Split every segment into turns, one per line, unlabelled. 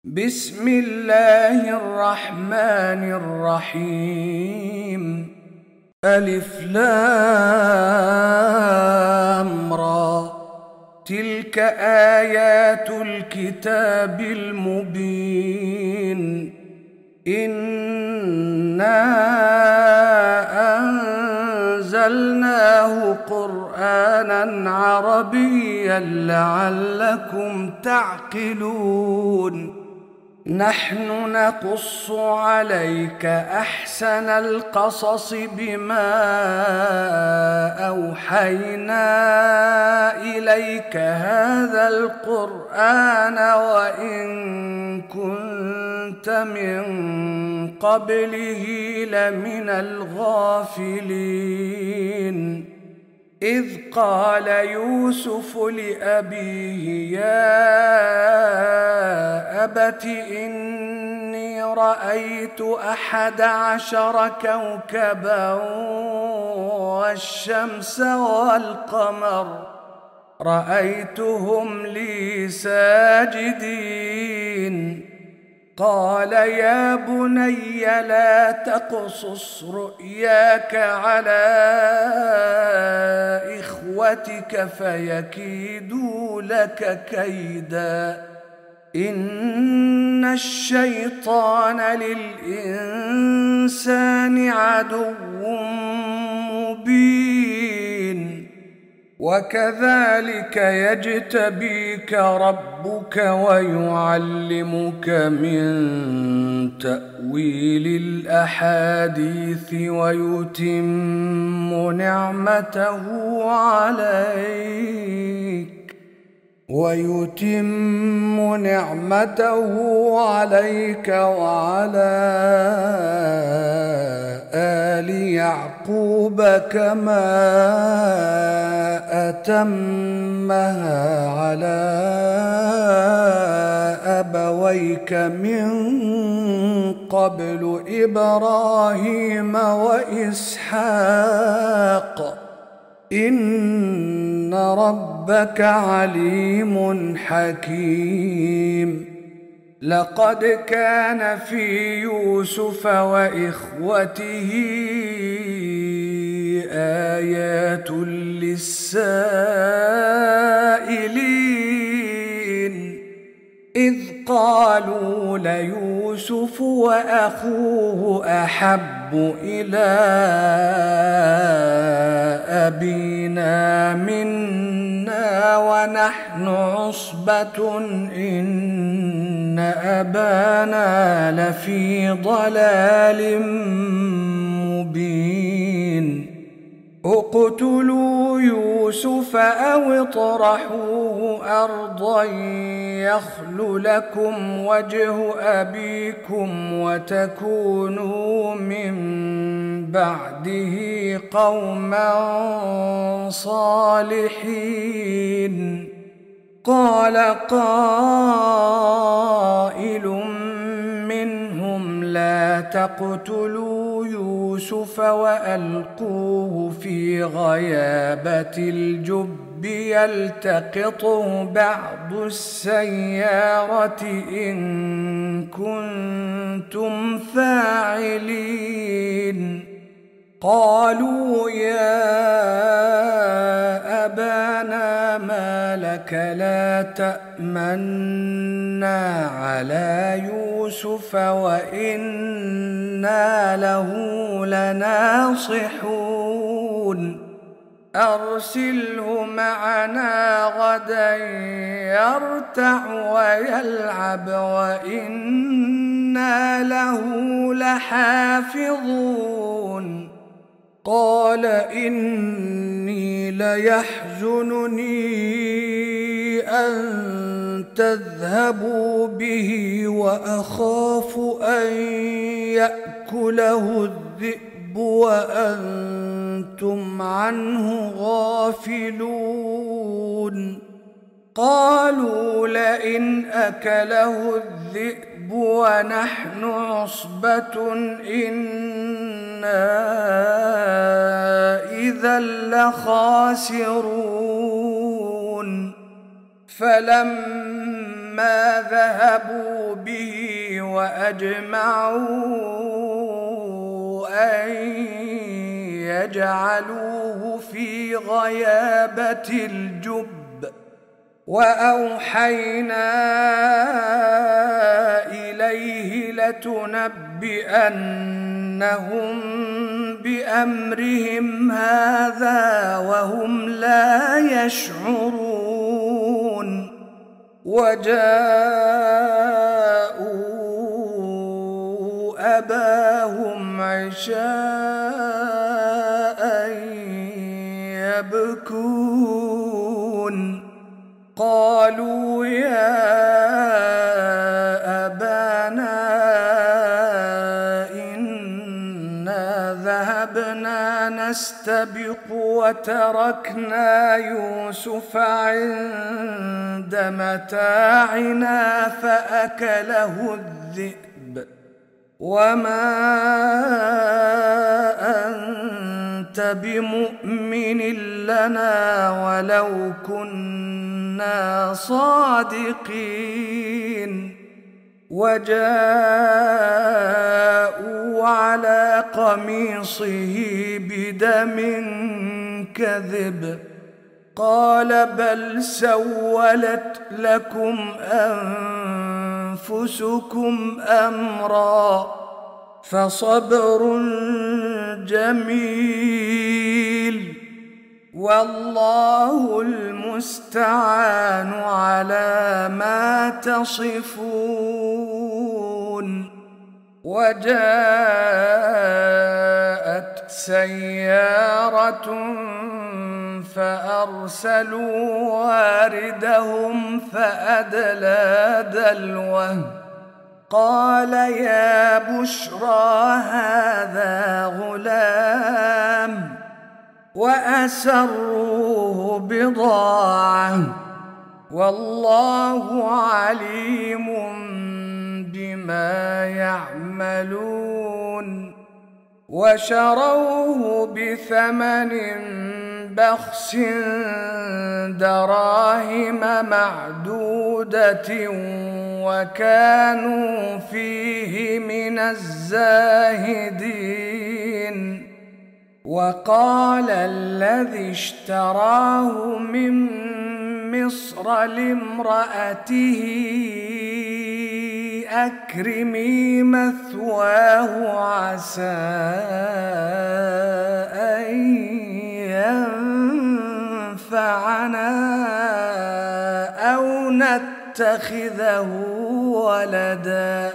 بسم الله الرحمن الرحيم. ألف لام را، تلك آيات الكتاب المبين. إنا أنزلناه قرآنا عربيا لعلكم تعقلون. نحن نقص عليك أحسن القصص بما أوحينا إليك هذا القرآن وإن كنت من قبله لمن الغافلين. إذ قال يوسف لأبيه يا أبت إني رأيت 11 كوكبا والشمس والقمر رأيتهم لي ساجدين. قال يا بني لا تقصص رؤياك على إخوتك فيكيدوا لك كيدا. إن الشيطان للإنسان عدو مبين. وكذلك يجتبيك ربك ويعلمك من تأويل الأحاديث ويتم نعمته عليك وعلى آل يعقوب كما أتمها على أبويك من قبل إبراهيم وإسحاق إن ربك عليم حكيم. لقد كان في يوسف وإخوته آيات للسائلين إذ قالوا ليوسف وأخوه أحب إلى أبينا منا ونحن عصبة إن أبانا لفي ضلال مبين. اقتلوا يوسف أو اطرحوه أرضا يخل لكم وجه أبيكم وتكونوا من بعده قوما صالحين. قال قائل منهم لا تقتلوا يوسف وألقوه في غيابة الجب يلتقطه بعض السيارة إن كنتم فاعلين. قالوا يا أبانا ما لك لا تأمنا على يوسف وإنا له لناصحون. أرسله معنا غدا يرتع ويلعب وإنا له لحافظون. قال إني ليحزنني أن تذهبوا به وأخاف أن يأكله الذئب وأنتم عنه غافلون. قالوا لئن أكله الذئب ونحن عصبة إنا إذا لخاسرون. فلما ما ذهبوا به وأجمعوا أن يجعلوه في غيابة الجب، وأوحينا إليه لتنبئنهم بأمرهم هذا وهم لا يشعرون. وجاءوا أباهم عشاء يبكون، قالوا يا أبانا إنا ذهبنا نستبق وتركنا يوسف عند متاعنا فأكله الذئب وما أنت بمؤمن لنا ولو كنا صادقين. وجاءوا على قميصه بدم كذب، قال بل سولت لكم أنفسكم أمرا فصبر جميل والله المستعان على ما تصفون. وجاءت سيارة فأرسلوا واردهم فأدلى دلوه، قال يا بشرى هذا غلام، وأسروه بضاعة والله عليم بما يعملون. وشروه بثمن بخس دراهم معدودة وكانوا فيه من الزاهدين. وقال الذي اشتراه من مصر لامرأته أكرمي مثواه عسى أن ينفعنا أو نتخذه ولدا.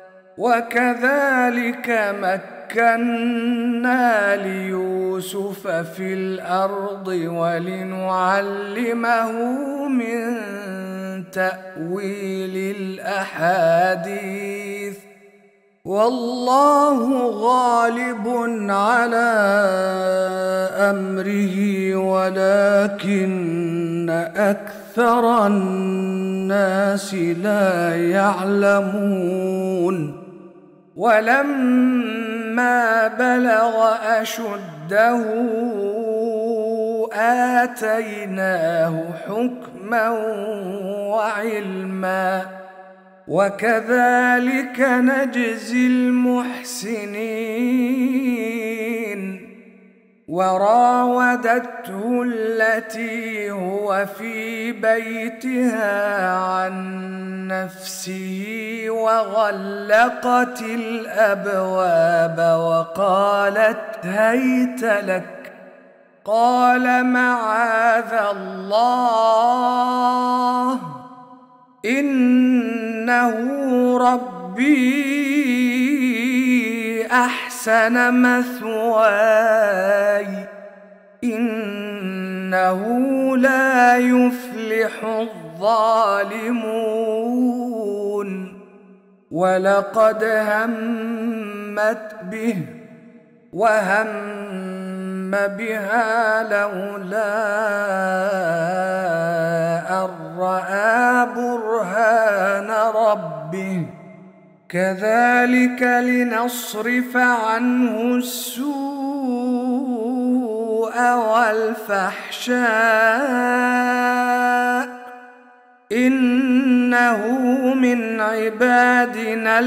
وكذلك مكنا ليوسف في الأرض ولنعلمه من تأويل الأحاديث والله غالب على أمره ولكن أكثر الناس لا يعلمون. ولما بلغ أشده آتيناه حكما وعلما وكذلك نجزي المحسنين. وراودته التي هو في بيتها عن نفسه وغلقت الأبواب وقالت هيت لك، قال معاذ الله إنه ربي أحسن مثواي إنه لا يفلح الظالمون. ولقد همت به وهم بها لولا أن رأى برهان ربه كذلك لنصرف عنه السوء والفحشاء من عبادنا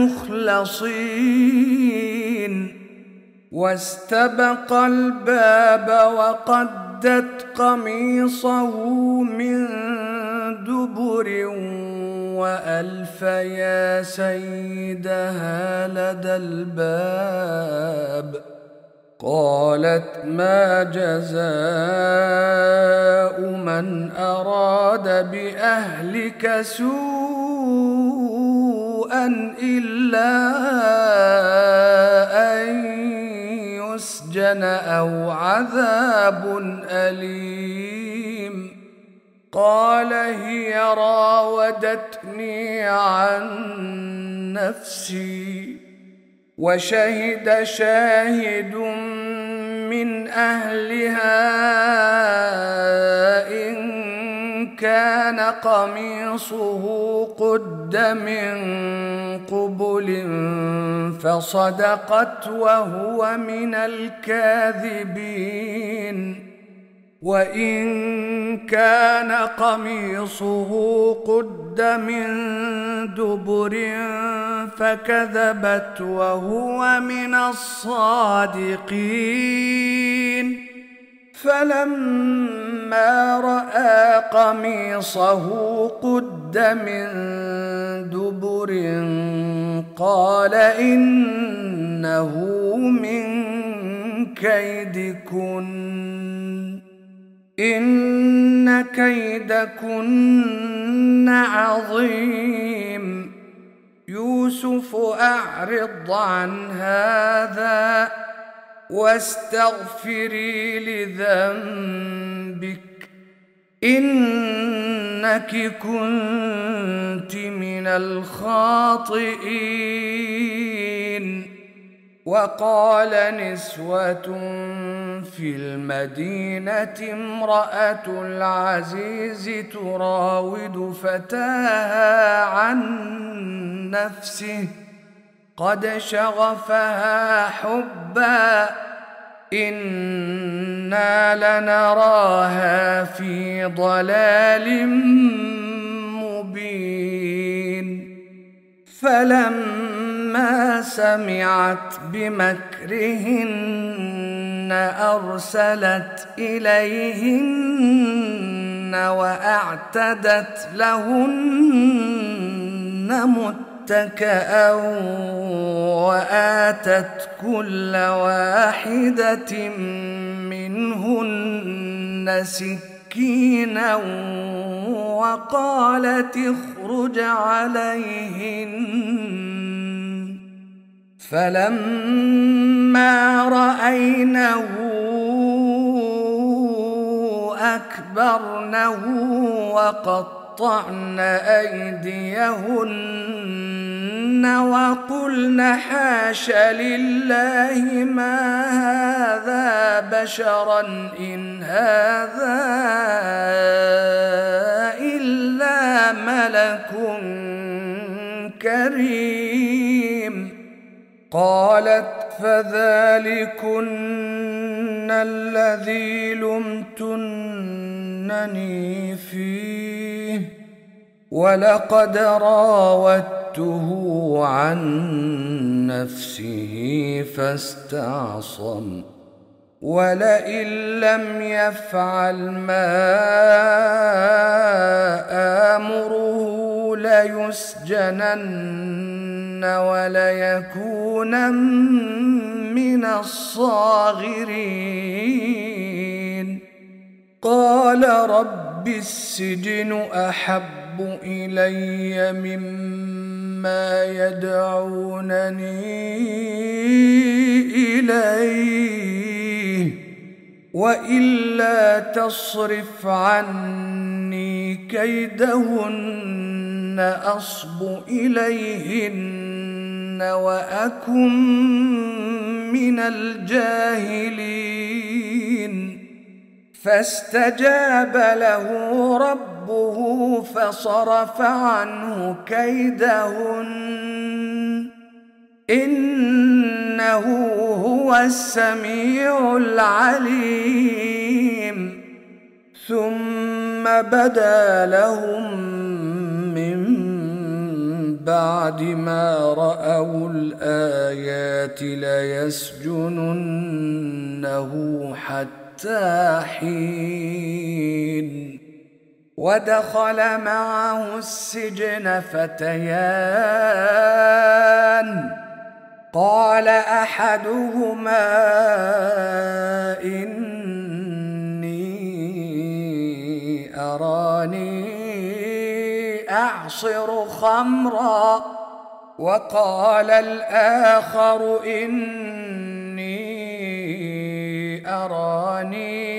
المخلصين واستبق الباب وقدت قميصه من دبر وألف يا سيدها لدى الباب. قالت ما جزاء من أراد بأهلك سوءا إلا أن يسجن أو عذاب أليم. قال هي راودتني عن نفسي. وشهد شاهد من أهلها إن كان قميصه قد من قبل فصدقت وهو من الكاذبين. وإن كان قميصه قد من دبر فكذبت وهو من الصادقين. فلما رأى قميصه قد من دبر قال إنه من كيدكن إن كيدكن عظيم. يوسف أعرض عن هذا واستغفري لذنبك إنك كنت من الخاطئين. وقال نسوة في المدينة امرأة العزيز تراود فتاها عن نفسه قد شغفها حبا إنا لنراها في ضلال مبين. فلما سمعت بمكرهن أرسلت إليهن وأعتدت لهن متكئا وآتت كل واحدة منهن سكينا وقالت اخرج عليهن. فلما رأينه أكبرنه وقطعن أيديهن وقلن حاش لله ما هذا بشرا إن هذا إلا ملك كريم. قالت فذلكن الذي لمتنني فيه ولقد راودته عن نفسه فاستعصم ولئن لم يفعل ما آمره ليسجنن وليكونن من الصاغرين. قال رب السجن أحب إلي مما يدعونني إليه وإلا تصرف عني كيدهن أصب إليهن وأكن من الجاهلين. فاستجاب له ربه فصرف عنه كيدهن إنه هو السميع العليم. ثم بدا لهم من بعد ما رأوا الآيات ليسجننه حتى حين ودخل معه السجن فتيان قال أحدهما إني أراني أعصر خمرا وقال الآخر إني أراني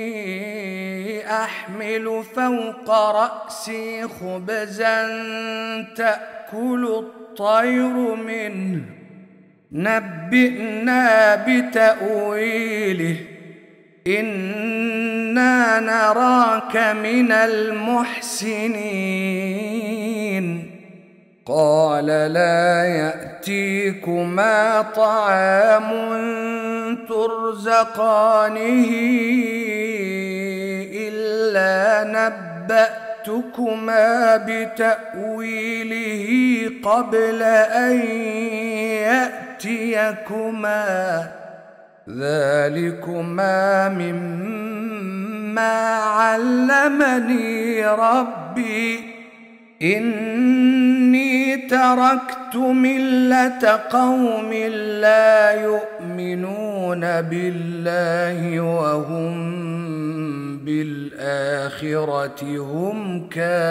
أحمل فوق رأسي خبزا تأكل الطير منه نبئنا بتأويله إنا نراك من المحسنين قال لا يأتيكما طعام ترزقانه إلا نبأتكما بتأويله قبل أن يأتيكما ذلكما مما علمني ربي إني تركت ملة قوم لا يؤمنون بالله وهم بالآخرة هم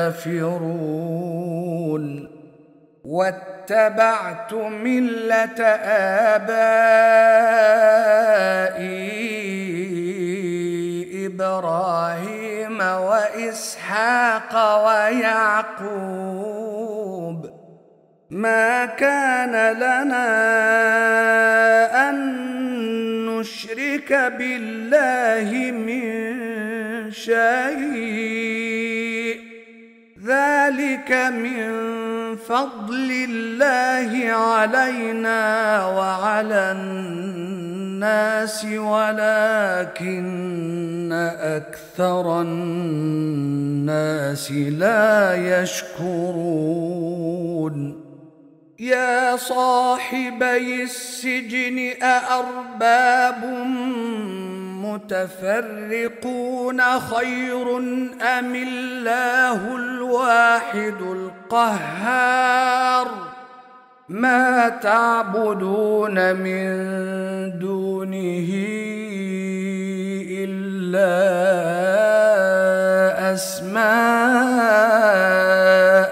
كافرون واتبعت ملة آبائي إبراهيم وإسحاق ويعقوب ما كان لنا أن نشرك بالله من شيء ذلك من فضل الله علينا وعلى الناس ولكن أكثر الناس لا يشكرون يا صاحبي السجن أأرباب متفرقون خير أم الله الواحد القهار ما تعبدون من دونه إلا أسماء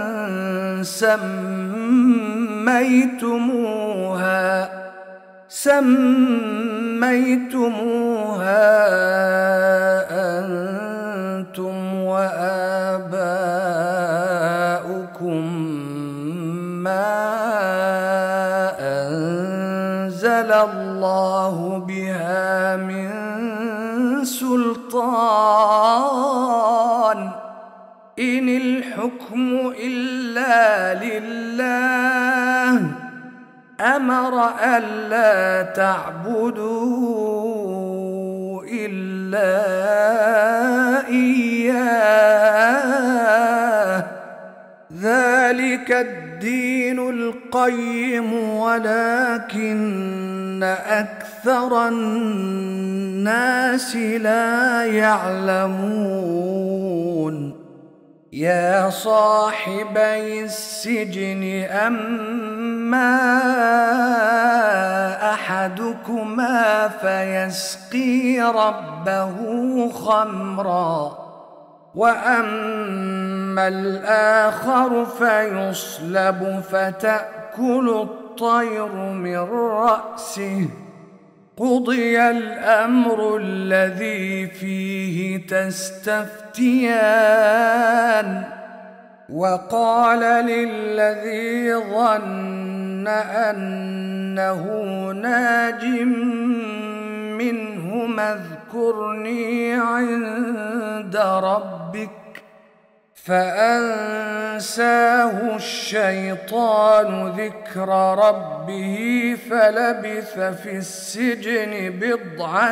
سميتموها أنتم وآباؤكم ما أنزل الله بها من سلطان إن الحكم إلا لله أمر ألا تعبدوا إلا إياه ذلك الدين القيم ولكن أكثر الناس لا يعلمون يا صاحبي السجن أما أحدكما فيسقي ربه خمرا وأما الآخر فيصلب فتأكل الطير من رأسه قضي الأمر الذي فيه تستفتيان وقال للذي ظن أنه ناج منهما اذكرني عند ربك فأنساه الشيطان ذكر ربه فلبث في السجن 9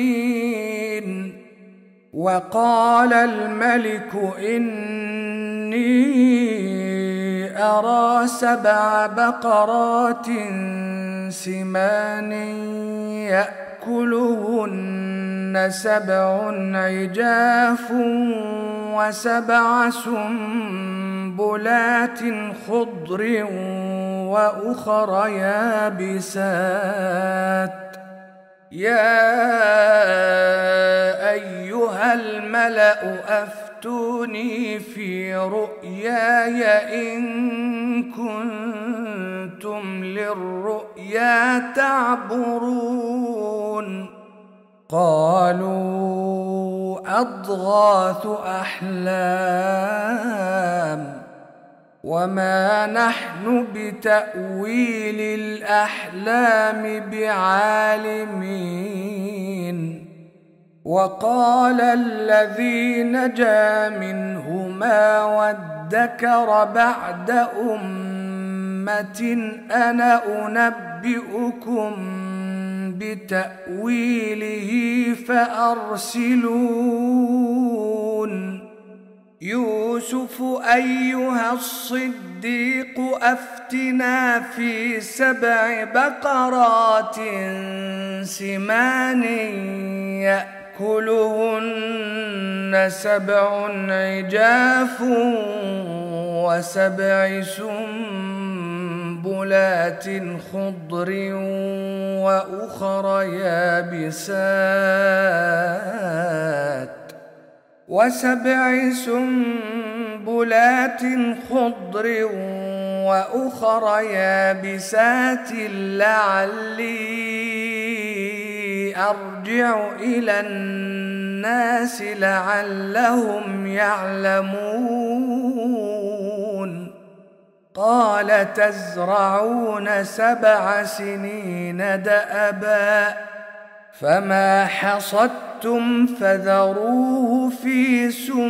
سنين وقال الملك إني أرى 7 بقرات سمان يأكلهن 7 عجاف و7 سنبلات خضر وأخر يابسات يا أيها الملأ أفتوني في رؤياي إن كنتم للرؤيا تعبرون قالوا أضغاث أحلام وما نحن بتأويل الأحلام بعالمين وقال الذي نجا منهما وادكر بعد أمة أنا أنبئكم بتأويله فأرسلون يوسف أيها الصديق أفتنا في 7 بقرات سمان يأكلهن 7 عجاف و7 سنبلات خضر وأخر يابسات و7 سنبلات خضر وأخر يابسات لعلي أرجع إلى الناس لعلهم يعلمون قال تزرعون 7 سنين دأبا فما حصدتم فذروه في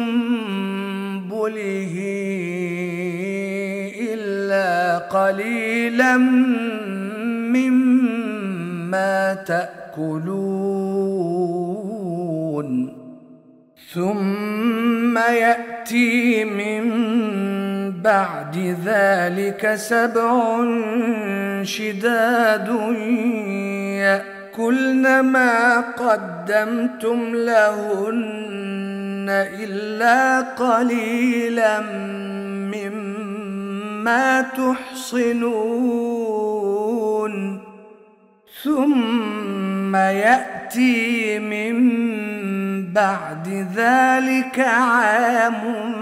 سنبله إلا قليلا مما تأكلون ثم يأتي من بعد ذلك 7 شداد يأكلن ما قدمتم لهن إلا قليلا مما تحصنون ثم يأتي من بعد ذلك عام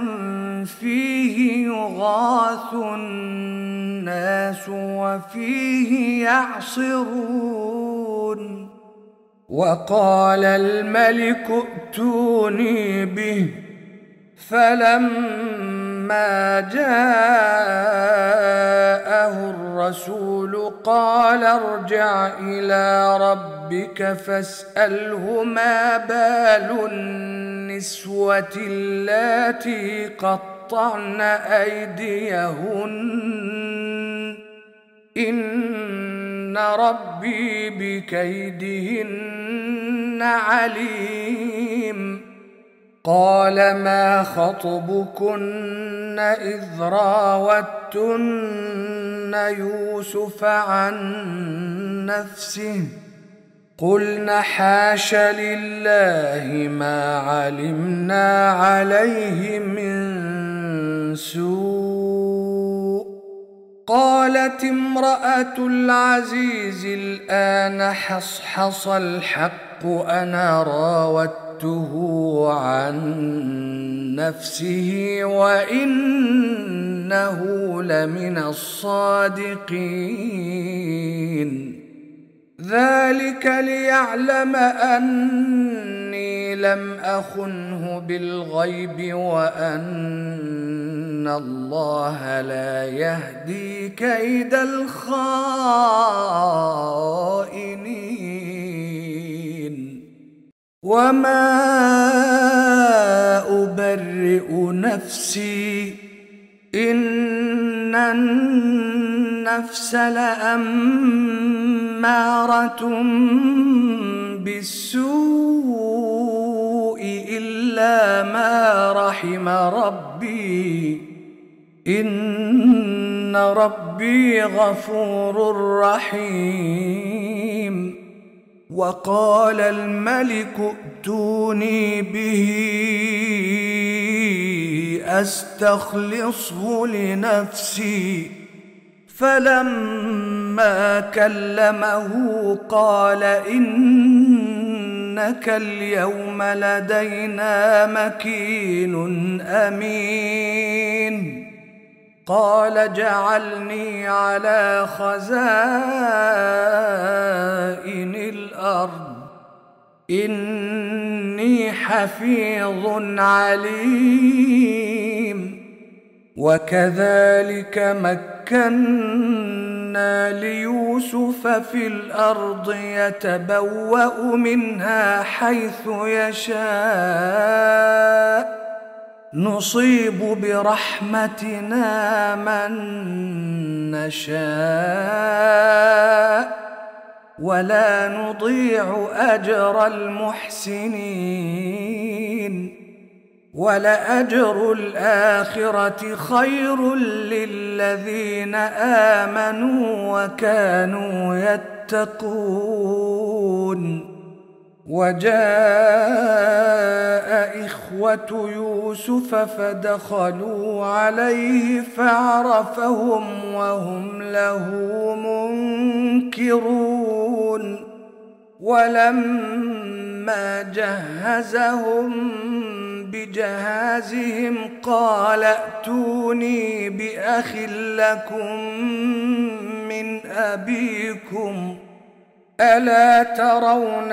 فيه يغاث الناس وفيه يعصرون وقال الملك ائتوني به فلما جاءه الرسول قال ارجع إلى ربك فاسأله ما بال النسوة اللاتي قطعن أيديهن إن ربي بكيدهن عليم قال ما خطبكن إذ راوتن يوسف عن نفسه قلنا حاش لله ما علمنا عليه من سوء قالت امرأة العزيز الآن حصحص الحق أنا راودته عن نفسه وإنه لمن الصادقين ذلك ليعلم أني لم أخنه بالغيب وأن الله لا يهدي كيد الخائنين وما أبرئ نفسي إن النفس لأمارة بالسوء إلا ما رحم ربي إن ربي غفور رحيم. وقال الملك ائتوني به أستخلصه لنفسي. فلما كلمه قال إنك اليوم لدينا مكين أمين. قال اجعلني على خزائن الأرض إني حفيظ عليم. وكذلك مكنا ليوسف في الأرض يتبوأ منها حيث يشاء نصيب برحمتنا من نشاء ولا نضيع أجر المحسنين. ولأجر الآخرة خير للذين آمنوا وكانوا يتقون. وجاء إخوة يوسف فدخلوا عليه فعرفهم وهم له منكرون. ولما جهزهم بجهازهم قال ائتوني بأخ لكم من أبيكم ألا ترون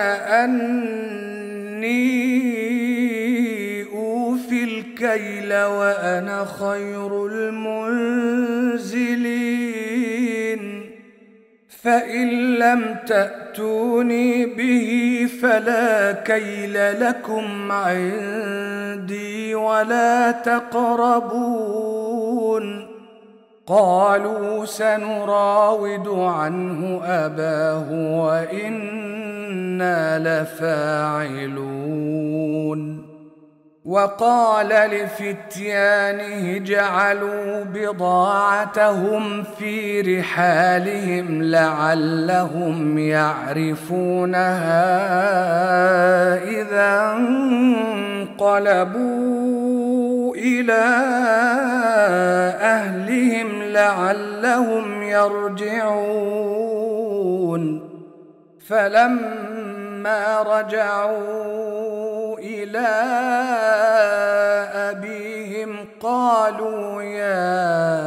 أني أوفي الكيل وأنا خير المنزلين. فإن لم تأتوني به فلا كيل لكم عندي ولا تقربون. قالوا سنراود عنه أباه وإنا لفاعلون. وقال لفتيانه اجعلوا بضاعتهم في رحالهم لعلهم يعرفونها إذا انقلبوا إلى أهلهم لعلهم يرجعون. فلما رجعوا إلى أبيهم قالوا يا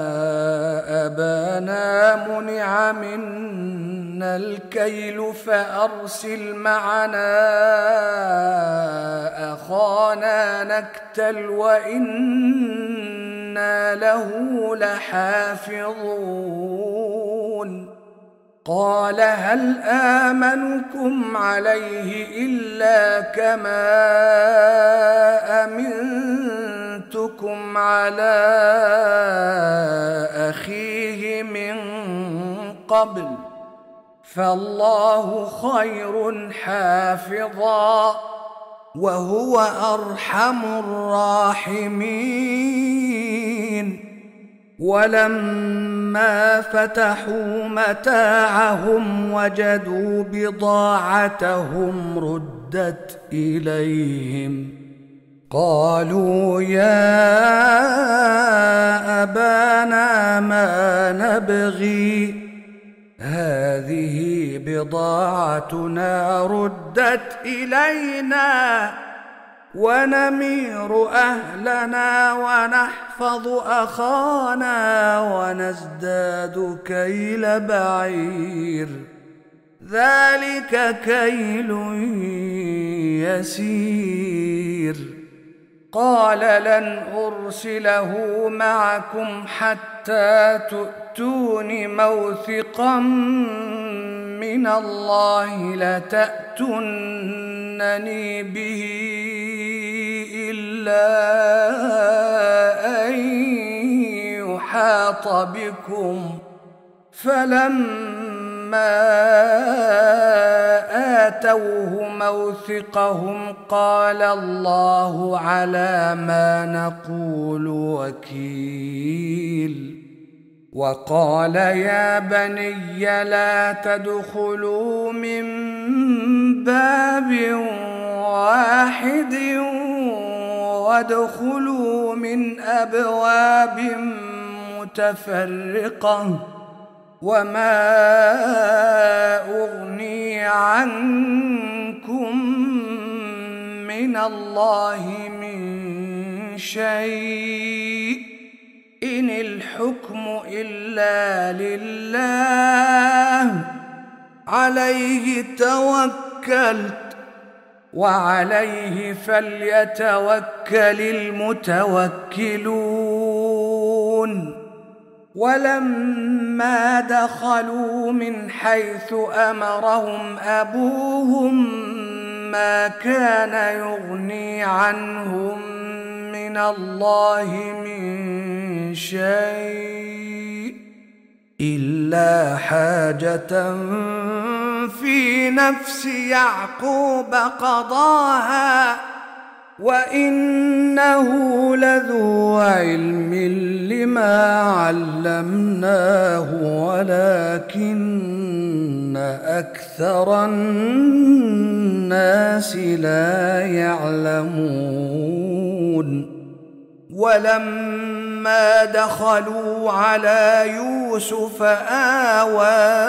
أبانا منع منا الكيل فأرسل معنا أخانا نكتل وإنا له لحافظون. قال هل آمنكم عليه إلا كما أمنتكم على أخيه من قبل فالله خير حافظا وهو أرحم الراحمين. ولما فتحوا متاعهم وجدوا بضاعتهم ردت إليهم قالوا يا أبانا ما نبغي هذه بضاعتنا ردت إلينا ونمير أهلنا ونحفظ أخانا ونزداد كيل بعير ذلك كيل يسير. قال لن أرسله معكم حتى تؤتون موثقا من الله لتأتونني به إلا أن يحاط بكم. فلما آتوه موثقهم قال الله على ما نقول وكيل. وقال يا بني لا تدخلوا من باب واحد وادخلوا من أبواب متفرقة وما أغني عنكم من الله من شيء إن الحكم إلا لله عليه توكلت وعليه فليتوكل المتوكلون. ولما دخلوا من حيث أمرهم أبوهم ما كان يغني عنهم من الله من شيء إلا حاجة في نفس يعقوب قضاها وإنه لذو علم لما علمناه ولكن أكثر الناس لا يعلمون. ولما دخلوا على يوسف آوى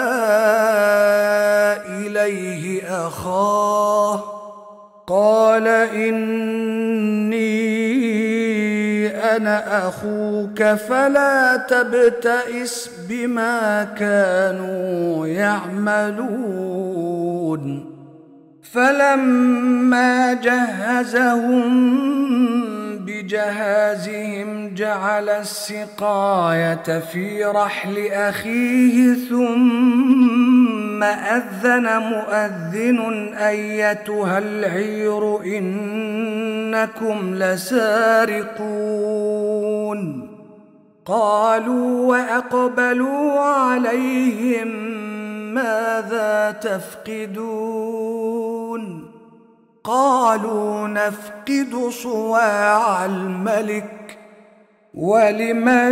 إليه أخاه قال إني أنا أخوك فلا تبتئس بما كانوا يعملون. فلما جهزهم بجهازهم جعل السقاية في رحل أخيه ثم أذن مؤذن أيتها العير إنكم لسارقون. قالوا وأقبلوا عليهم ماذا تفقدون قالوا نفقد صواع الملك ولمن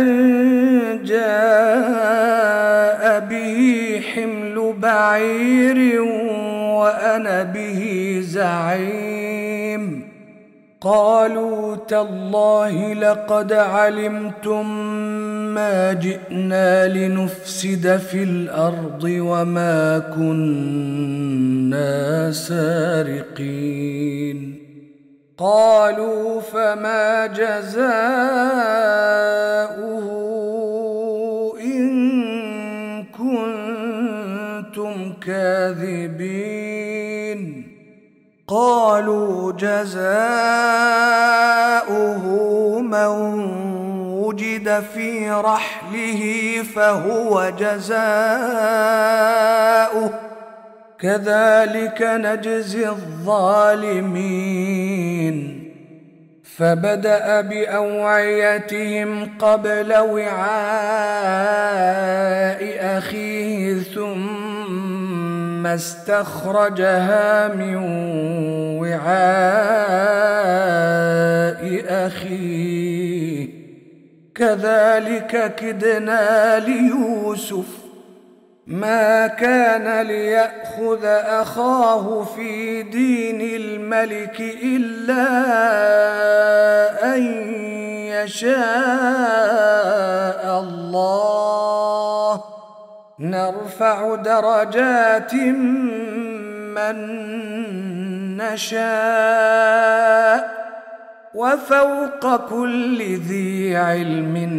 جاء به حمل بعير وأنا به زعيم. قالوا تالله لقد علمتم ما جئنا لنفسد في الأرض وما كنا سارقين. قالوا فما جزاؤه إن كنتم كاذبين. قالوا جزاؤه من وجد في رحله فهو جزاؤه كذلك نجزي الظالمين. فبدأ بأوعيتهم قبل وعاء أخيه ثم استخرجها من وعاء أخيه كذلك كدنا ليوسف ما كان ليأخذ أخاه في دين الملك إلا أن يشاء الله نرفع درجات من نشاء وفوق كل ذي علم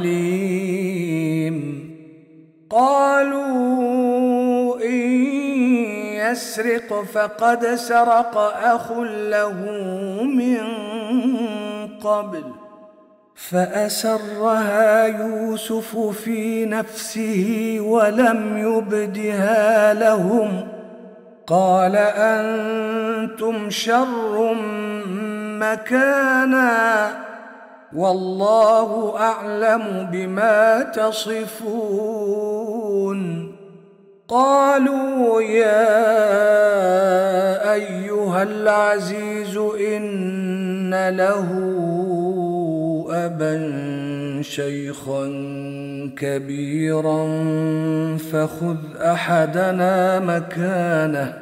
عليم. قالوا إن يسرق فقد سرق أخ له من قبل فأسرها يوسف في نفسه ولم يبدها لهم قال أنتم شر مكانا والله أعلم بما تصفون. قال قالوا يا أيها العزيز إن له أبا شيخا كبيرا فخذ أحدنا مكانه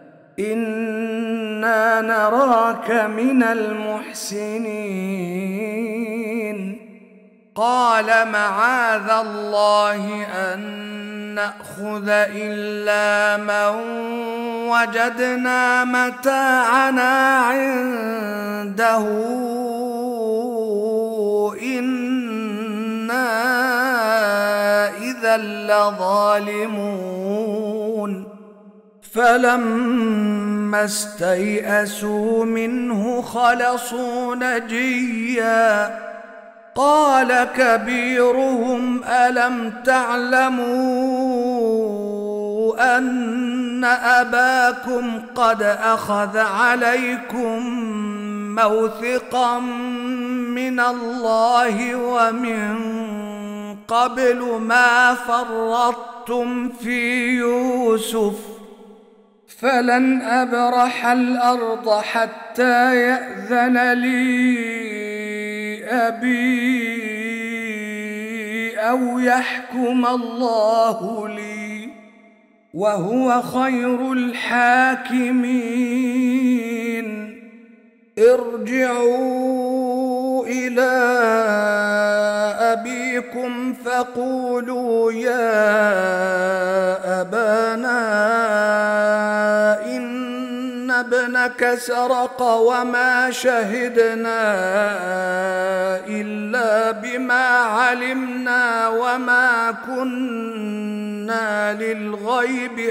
إنا نراك من المحسنين. قال معاذ الله أن نأخذ إلا من وجدنا متاعنا عنده إنا إذا لظالمون. فلما استيئسوا منه خلصوا نجيا قال كبيرهم ألم تعلموا أن أباكم قد أخذ عليكم موثقا من الله ومن قبل ما فرطتم في يوسف فلن أبرح الأرض حتى يأذن لي أبي أو يحكم الله لي وهو خير الحاكمين. ارجعوا إلى أبيكم فقولوا يا أبانا إن ابنك سرق وما شهدنا إلا بما علمنا وما كنا للغيب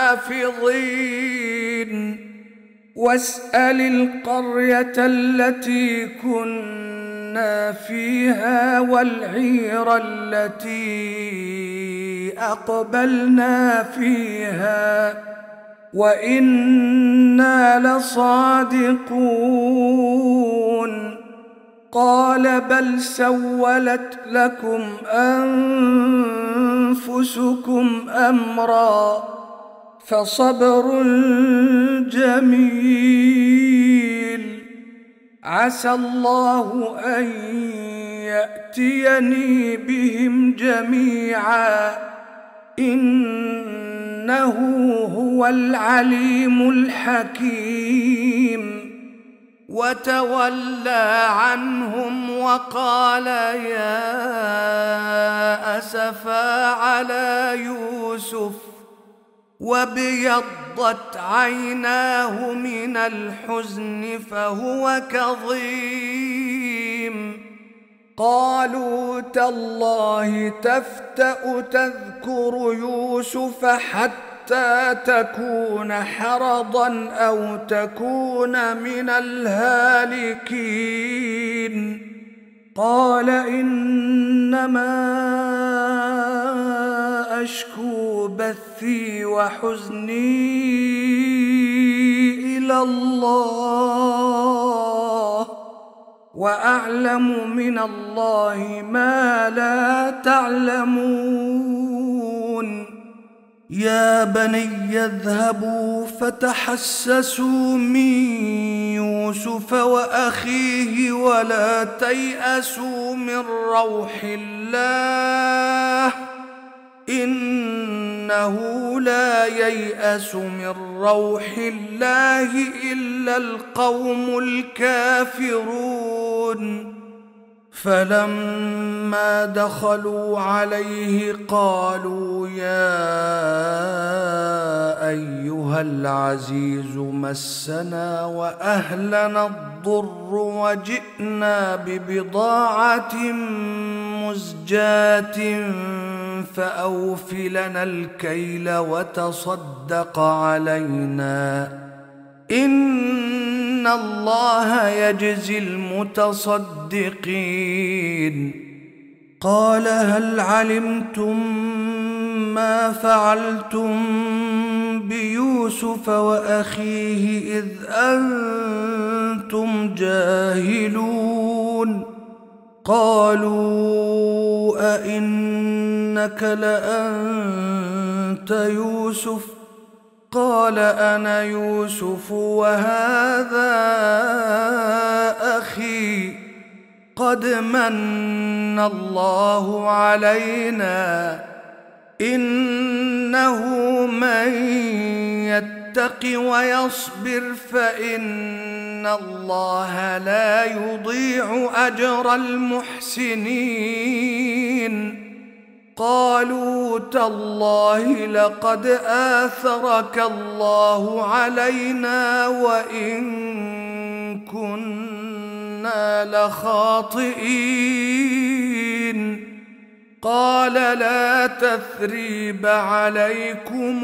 حافظين. واسأل القرية التي كنا فيها والعير التي أقبلنا فيها وإنا لصادقون. قال بل سولت لكم أنفسكم أمرا فصبر جميل عسى الله أن يأتيني بهم جميعا إنه هو العليم الحكيم. وتولى عنهم وقال يا أسفا على يوسف وابيضت عيناه من الحزن فهو كظيم. قالوا تالله تفتأ تذكر يوسف حتى تكون حرضا أو تكون من الهالكين. قال إنما أشكو بثي وحزني إلى الله وأعلم من الله ما لا تعلمون. يا بني اذهبوا فتحسسوا من يوسف وأخيه ولا تيأسوا من روح الله إنه لا ييأس من روح الله إلا القوم الكافرون. فلما دخلوا عليه قالوا يا أيها العزيز مسنا وأهلنا الضر وجئنا ببضاعة مزجاة فأوف لنا الكيل وتصدق علينا إن الله يجزي المتصدقين. قال هل علمتم ما فعلتم بيوسف وأخيه إذ أنتم جاهلون؟ قالوا أئنك لأنت يوسف قال أنا يوسف وهذا أخي قد من الله علينا إنه من يتق ويصبر فإن الله لا يضيع أجر المحسنين قالوا تالله لقد آثرك الله علينا وإن كنا لخاطئين قال لا تثريب عليكم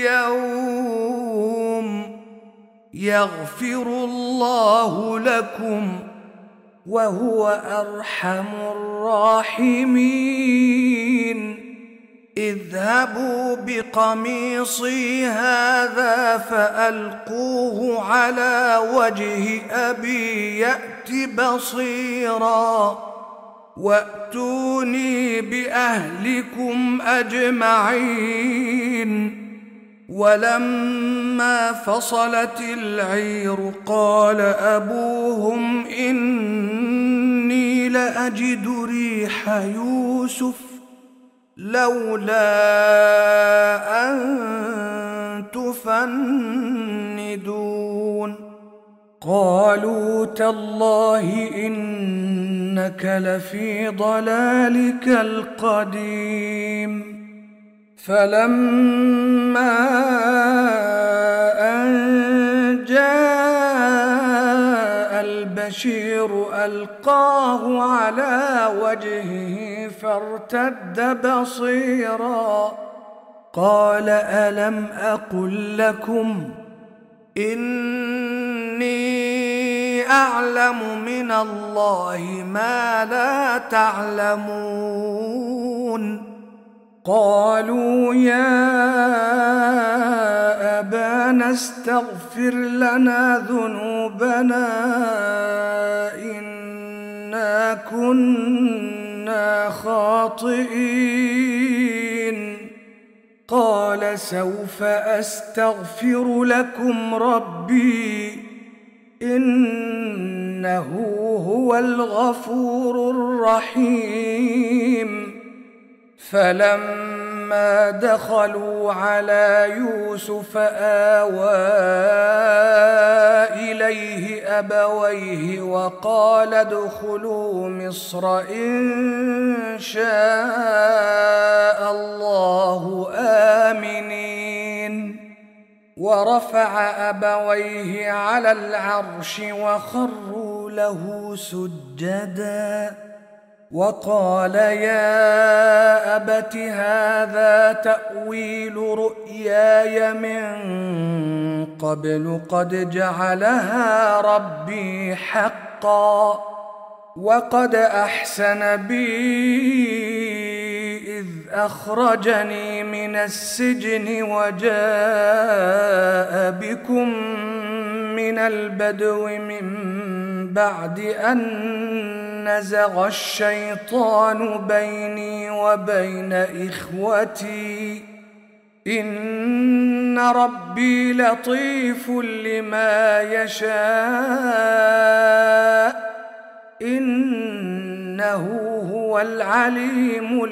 اليوم يغفر الله لكم وهو أرحم الراحمين اذهبوا بقميصي هذا فألقوه على وجه أبي يأت بصيرا وأتوني بأهلكم أجمعين ولما فصلت العير قال أبوهم إني لأجد ريح يوسف لولا أن تفندون قالوا تالله إنك لفي ضلالك القديم فلما أن جاء البشير ألقاه على وجهه فارتد بصيرا قال ألم أقل لكم إني أعلم من الله ما لا تعلمون قالوا يا أبانا استغفر لنا ذنوبنا إنا كنا خاطئين قال سوف أستغفر لكم ربي إنه هو الغفور الرحيم فلما دخلوا على يوسف آوى إليه أبويه وقال ادخلوا مصر إن شاء الله آمنين ورفع أبويه على العرش وخروا له سجداً وقال يا أبت هذا تأويل رؤياي من قبل قد جعلها ربي حقا وقد أحسن بي إذ أخرجني من السجن وجاء بكم من البدو من بعد أن نزغ الشيطان بيني وبين إخوتي إن ربي لطيف لما يشاء إنه هو العليم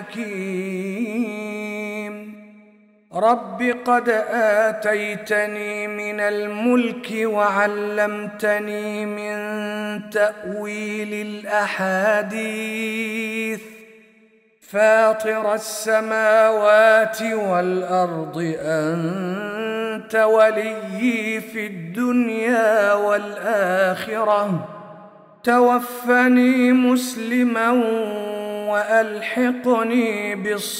الحكيم رب قد آتيتني من الملك وعلمتني من تأويل الأحاديث فاطر السماوات والأرض أنت وليي في الدنيا والآخرة توفني مسلما وألحقني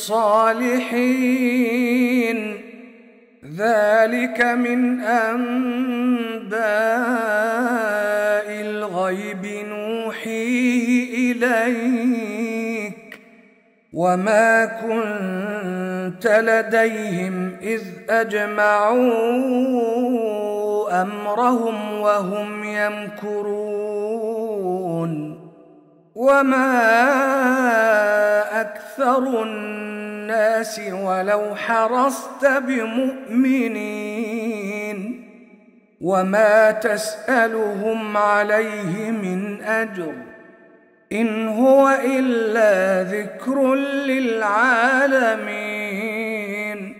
بالصالحين ذلك من أنباء الغيب نوحيه إليك وما كنت لديهم إذ أجمعوا أمرهم وهم يمكرون وما أكثر الناس الناس ولو حرصت بمؤمنين وما تسألهم عليه من أجر إن هو إلا ذكر للعالمين.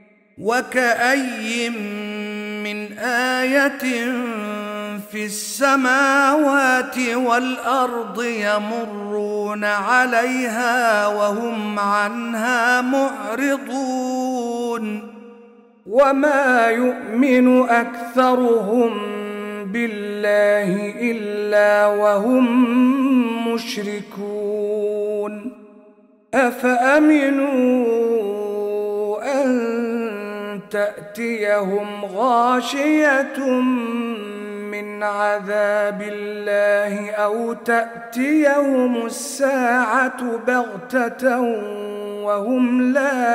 وكأي من آية في السماوات والأرض يمرون عليها وهم عنها معرضون وما يؤمن أكثرهم بالله إلا وهم مشركون. أفأمنوا أن تأتيهم غاشية من عذاب الله أو تأتيهم الساعة بغتة وهم لا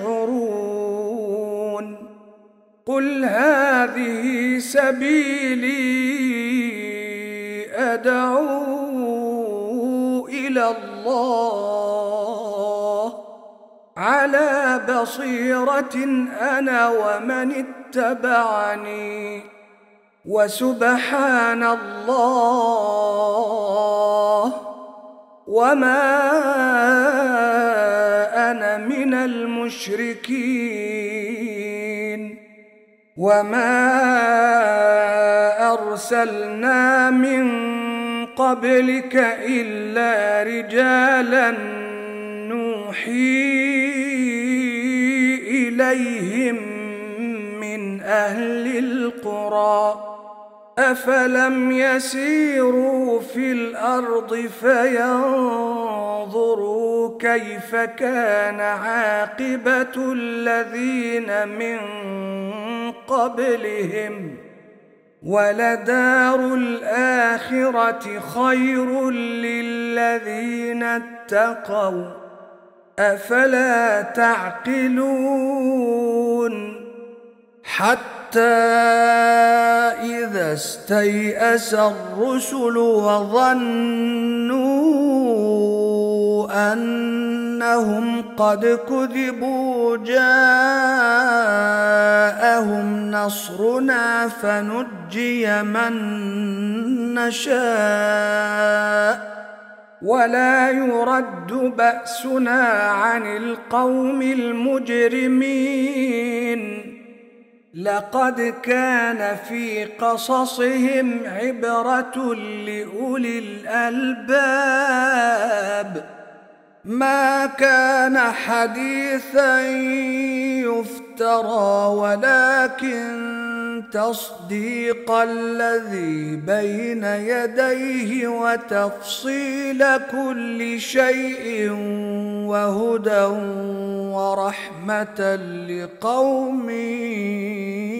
يشعرون. قل هذه سبيلي أدعو إلى الله على بصيرة أنا ومن اتبعني وسبحان الله وما أنا من المشركين. وما أرسلنا من قبلك إلا رجالا نوحي إليهم من أهل القرى أفلم يسيروا في الأرض فينظروا كيف كان عاقبة الذين من قبلهم ولدار الآخرة خير للذين اتقوا أفلا تعقلون. حتى إذا استيأس الرسل وظنوا أنهم قد كذبوا جاءهم نصرنا فنجي من نشاء ولا يرد بأسنا عن القوم المجرمين. لقد كان في قصصهم عبرة لأولي الألباب ما كان حديثا يفترى ولكن تصديق الذي بين يديه وتفصيل كل شيء وهدى ورحمة لقوم